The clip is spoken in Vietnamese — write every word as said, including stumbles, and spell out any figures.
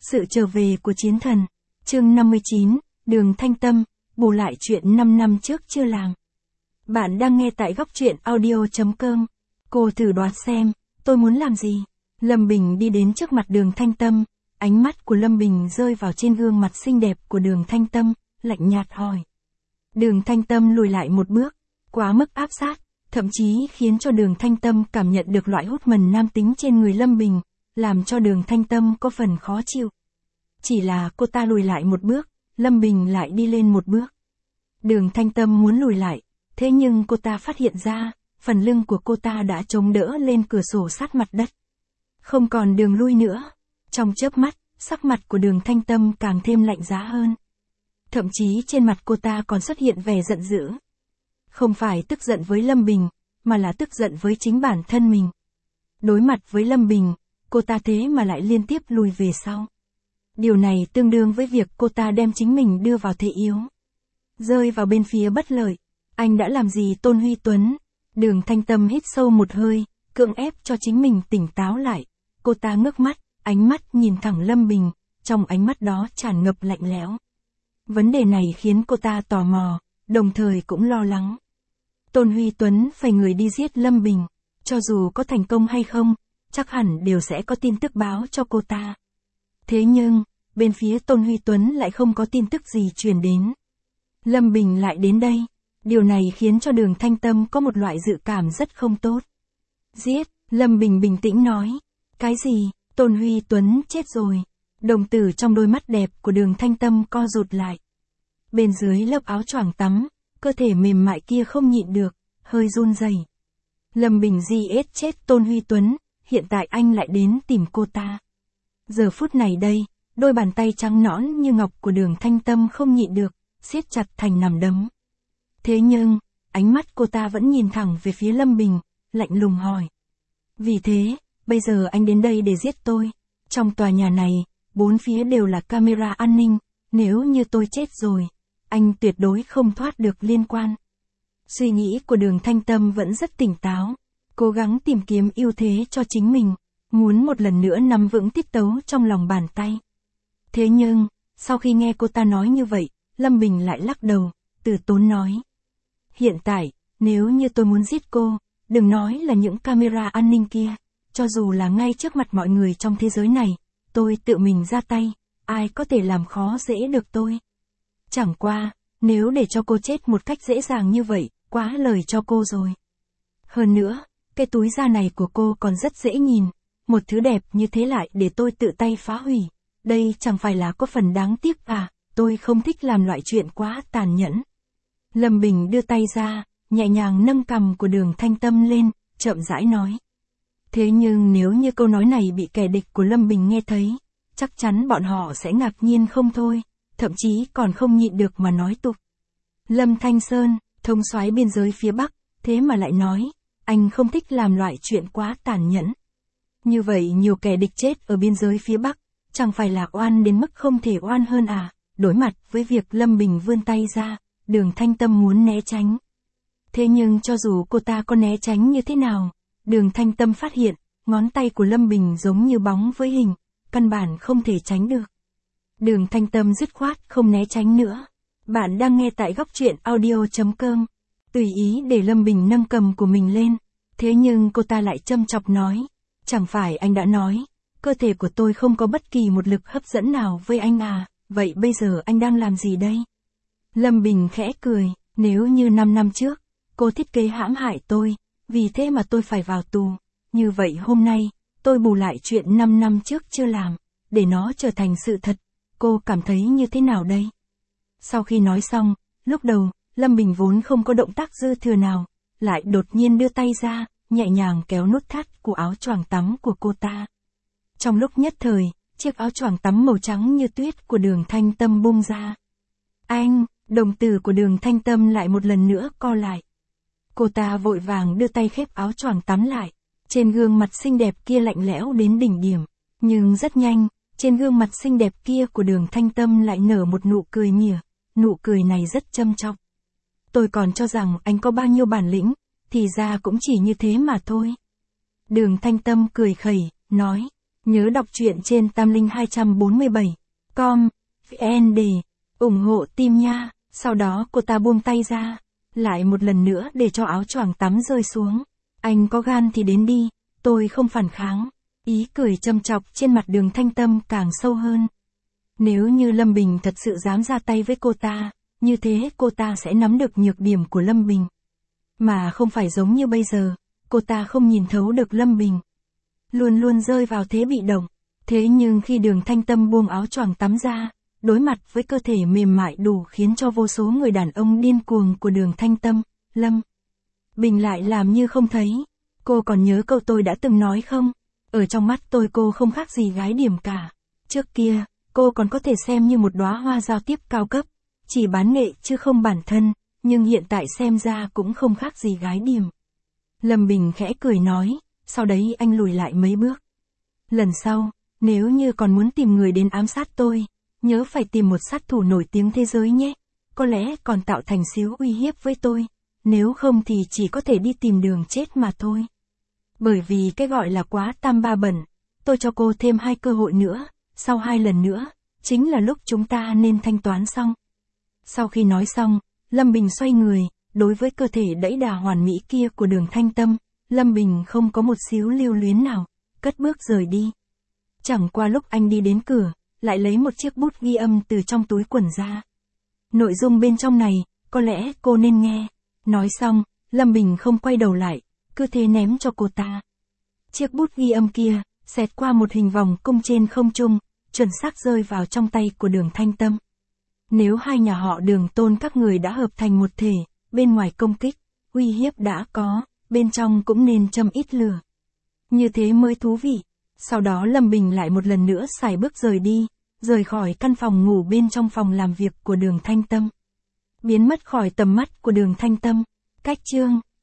Sự trở về của chiến thần. Chương năm mươi chín, Đường Thanh Tâm, bù lại chuyện năm năm trước chưa làm. Bạn đang nghe tại góc truyện audio chấm com. Cô thử đoán xem, tôi muốn làm gì? Lâm Bình đi đến trước mặt Đường Thanh Tâm, ánh mắt của Lâm Bình rơi vào trên gương mặt xinh đẹp của Đường Thanh Tâm, lạnh nhạt hỏi. Đường Thanh Tâm lùi lại một bước, quá mức áp sát, thậm chí khiến cho Đường Thanh Tâm cảm nhận được loại hút mần nam tính trên người Lâm Bình, làm cho Đường Thanh Tâm có phần khó chịu. Chỉ là cô ta lùi lại một bước, Lâm Bình lại đi lên một bước. Đường Thanh Tâm muốn lùi lại, thế nhưng cô ta phát hiện ra, phần lưng của cô ta đã chống đỡ lên cửa sổ sát mặt đất. Không còn đường lui nữa. Trong chớp mắt, sắc mặt của Đường Thanh Tâm càng thêm lạnh giá hơn. Thậm chí trên mặt cô ta còn xuất hiện vẻ giận dữ. Không phải tức giận với Lâm Bình, mà là tức giận với chính bản thân mình. Đối mặt với Lâm Bình, cô ta thế mà lại liên tiếp lùi về sau. Điều này tương đương với việc cô ta đem chính mình đưa vào thế yếu. Rơi vào bên phía bất lợi. Anh đã làm gì Tôn Huy Tuấn? Đường Thanh Tâm hít sâu một hơi, cưỡng ép cho chính mình tỉnh táo lại. Cô ta ngước mắt, ánh mắt nhìn thẳng Lâm Bình, trong ánh mắt đó tràn ngập lạnh lẽo. Vấn đề này khiến cô ta tò mò, đồng thời cũng lo lắng. Tôn Huy Tuấn phải người đi giết Lâm Bình, cho dù có thành công hay không, chắc hẳn đều sẽ có tin tức báo cho cô ta. Thế nhưng, bên phía Tôn Huy Tuấn lại không có tin tức gì truyền đến. Lâm Bình lại đến đây, điều này khiến cho Đường Thanh Tâm có một loại dự cảm rất không tốt. Giết, Lâm Bình bình tĩnh nói. Cái gì, Tôn Huy Tuấn chết rồi. Đồng tử trong đôi mắt đẹp của Đường Thanh Tâm co rụt lại. Bên dưới lớp áo choàng tắm, cơ thể mềm mại kia không nhịn được, hơi run rẩy. Lâm Bình giết chết Tôn Huy Tuấn, hiện tại anh lại đến tìm cô ta. Giờ phút này đây, đôi bàn tay trắng nõn như ngọc của Đường Thanh Tâm không nhịn được, siết chặt thành nắm đấm. Thế nhưng, ánh mắt cô ta vẫn nhìn thẳng về phía Lâm Bình, lạnh lùng hỏi. Vì thế, bây giờ anh đến đây để giết tôi. Trong tòa nhà này, bốn phía đều là camera an ninh, nếu như tôi chết rồi, anh tuyệt đối không thoát được liên quan. Suy nghĩ của Đường Thanh Tâm vẫn rất tỉnh táo, cố gắng tìm kiếm ưu thế cho chính mình, muốn một lần nữa nắm vững tiết tấu trong lòng bàn tay. Thế nhưng, sau khi nghe cô ta nói như vậy, Lâm Bình lại lắc đầu, từ tốn nói. Hiện tại, nếu như tôi muốn giết cô, đừng nói là những camera an ninh kia, cho dù là ngay trước mặt mọi người trong thế giới này, tôi tự mình ra tay, ai có thể làm khó dễ được tôi. Chẳng qua, nếu để cho cô chết một cách dễ dàng như vậy, quá lời cho cô rồi. Hơn nữa, cái túi da này của cô còn rất dễ nhìn, một thứ đẹp như thế lại để tôi tự tay phá hủy, đây chẳng phải là có phần đáng tiếc à, tôi không thích làm loại chuyện quá tàn nhẫn. Lâm Bình đưa tay ra, nhẹ nhàng nâng cằm của Đường Thanh Tâm lên, chậm rãi nói. Thế nhưng nếu như câu nói này bị kẻ địch của Lâm Bình nghe thấy, chắc chắn bọn họ sẽ ngạc nhiên không thôi, thậm chí còn không nhịn được mà nói tục. Lâm Thanh Sơn, thống soái biên giới phía Bắc, thế mà lại nói, anh không thích làm loại chuyện quá tàn nhẫn. Như vậy nhiều kẻ địch chết ở biên giới phía Bắc, chẳng phải là oan đến mức không thể oan hơn à? Đối mặt với việc Lâm Bình vươn tay ra, Đường Thanh Tâm muốn né tránh. Thế nhưng cho dù cô ta có né tránh như thế nào, Đường Thanh Tâm phát hiện, ngón tay của Lâm Bình giống như bóng với hình, căn bản không thể tránh được. Đường Thanh Tâm dứt khoát không né tránh nữa. Bạn đang nghe tại góc truyện audio chấm com. Tùy ý để Lâm Bình nâng cầm của mình lên, thế nhưng cô ta lại châm chọc nói, chẳng phải anh đã nói, cơ thể của tôi không có bất kỳ một lực hấp dẫn nào với anh à, vậy bây giờ anh đang làm gì đây? Lâm Bình khẽ cười, nếu như năm năm trước, cô thiết kế hãm hại tôi, vì thế mà tôi phải vào tù, như vậy hôm nay, tôi bù lại chuyện năm năm trước chưa làm, để nó trở thành sự thật, cô cảm thấy như thế nào đây? Sau khi nói xong, lúc đầu, Lâm Bình vốn không có động tác dư thừa nào, lại đột nhiên đưa tay ra, nhẹ nhàng kéo nút thắt của áo choàng tắm của cô ta. Trong lúc nhất thời, chiếc áo choàng tắm màu trắng như tuyết của Đường Thanh Tâm bung ra. Anh, đồng tử của Đường Thanh Tâm lại một lần nữa co lại. Cô ta vội vàng đưa tay khép áo choàng tắm lại, trên gương mặt xinh đẹp kia lạnh lẽo đến đỉnh điểm, nhưng rất nhanh, trên gương mặt xinh đẹp kia của Đường Thanh Tâm lại nở một nụ cười mỉa, nụ cười này rất châm chọc. Tôi còn cho rằng anh có bao nhiêu bản lĩnh, thì ra cũng chỉ như thế mà thôi. Đường Thanh Tâm cười khẩy, nói, Nhớ đọc truyện trên tam linh hai bốn bảy com vn để ủng hộ team nha. Sau đó cô ta buông tay ra, lại một lần nữa để cho áo choàng tắm rơi xuống. Anh có gan thì đến đi, tôi không phản kháng. Ý cười châm chọc trên mặt Đường Thanh Tâm càng sâu hơn. Nếu như Lâm Bình thật sự dám ra tay với cô ta, như thế cô ta sẽ nắm được nhược điểm của Lâm Bình. Mà không phải giống như bây giờ, cô ta không nhìn thấu được Lâm Bình. Luôn luôn rơi vào thế bị động. Thế nhưng khi Đường Thanh Tâm buông áo choàng tắm ra, đối mặt với cơ thể mềm mại đủ khiến cho vô số người đàn ông điên cuồng của Đường Thanh Tâm, Lâm Bình lại làm như không thấy. Cô còn nhớ câu tôi đã từng nói không? Ở trong mắt tôi cô không khác gì gái điểm cả. Trước kia, cô còn có thể xem như một đóa hoa giao tiếp cao cấp, chỉ bán nghệ chứ không bản thân, nhưng hiện tại xem ra cũng không khác gì gái điểm. Lâm Bình khẽ cười nói, sau đấy anh lùi lại mấy bước. Lần sau, nếu như còn muốn tìm người đến ám sát tôi, nhớ phải tìm một sát thủ nổi tiếng thế giới nhé, có lẽ còn tạo thành xíu uy hiếp với tôi, nếu không thì chỉ có thể đi tìm đường chết mà thôi. Bởi vì cái gọi là quá tam ba bẩn, tôi cho cô thêm hai cơ hội nữa, sau hai lần nữa, chính là lúc chúng ta nên thanh toán xong. Sau khi nói xong, Lâm Bình xoay người, đối với cơ thể đẫy đà hoàn mỹ kia của Đường Thanh Tâm, Lâm Bình không có một xíu lưu luyến nào, cất bước rời đi. Chẳng qua lúc anh đi đến cửa, lại lấy một chiếc bút ghi âm từ trong túi quần ra. Nội dung bên trong này, có lẽ cô nên nghe. Nói xong, Lâm Bình không quay đầu lại, cứ thế ném cho cô ta. Chiếc bút ghi âm kia, xẹt qua một hình vòng cung trên không trung, chuẩn xác rơi vào trong tay của Đường Thanh Tâm. Nếu hai nhà họ Đường Tôn các người đã hợp thành một thể, bên ngoài công kích, uy hiếp đã có, bên trong cũng nên châm ít lửa. Như thế mới thú vị. Sau đó Lâm Bình lại một lần nữa xài bước rời đi, rời khỏi căn phòng ngủ bên trong phòng làm việc của Đường Thanh Tâm. Biến mất khỏi tầm mắt của Đường Thanh Tâm. Cách chương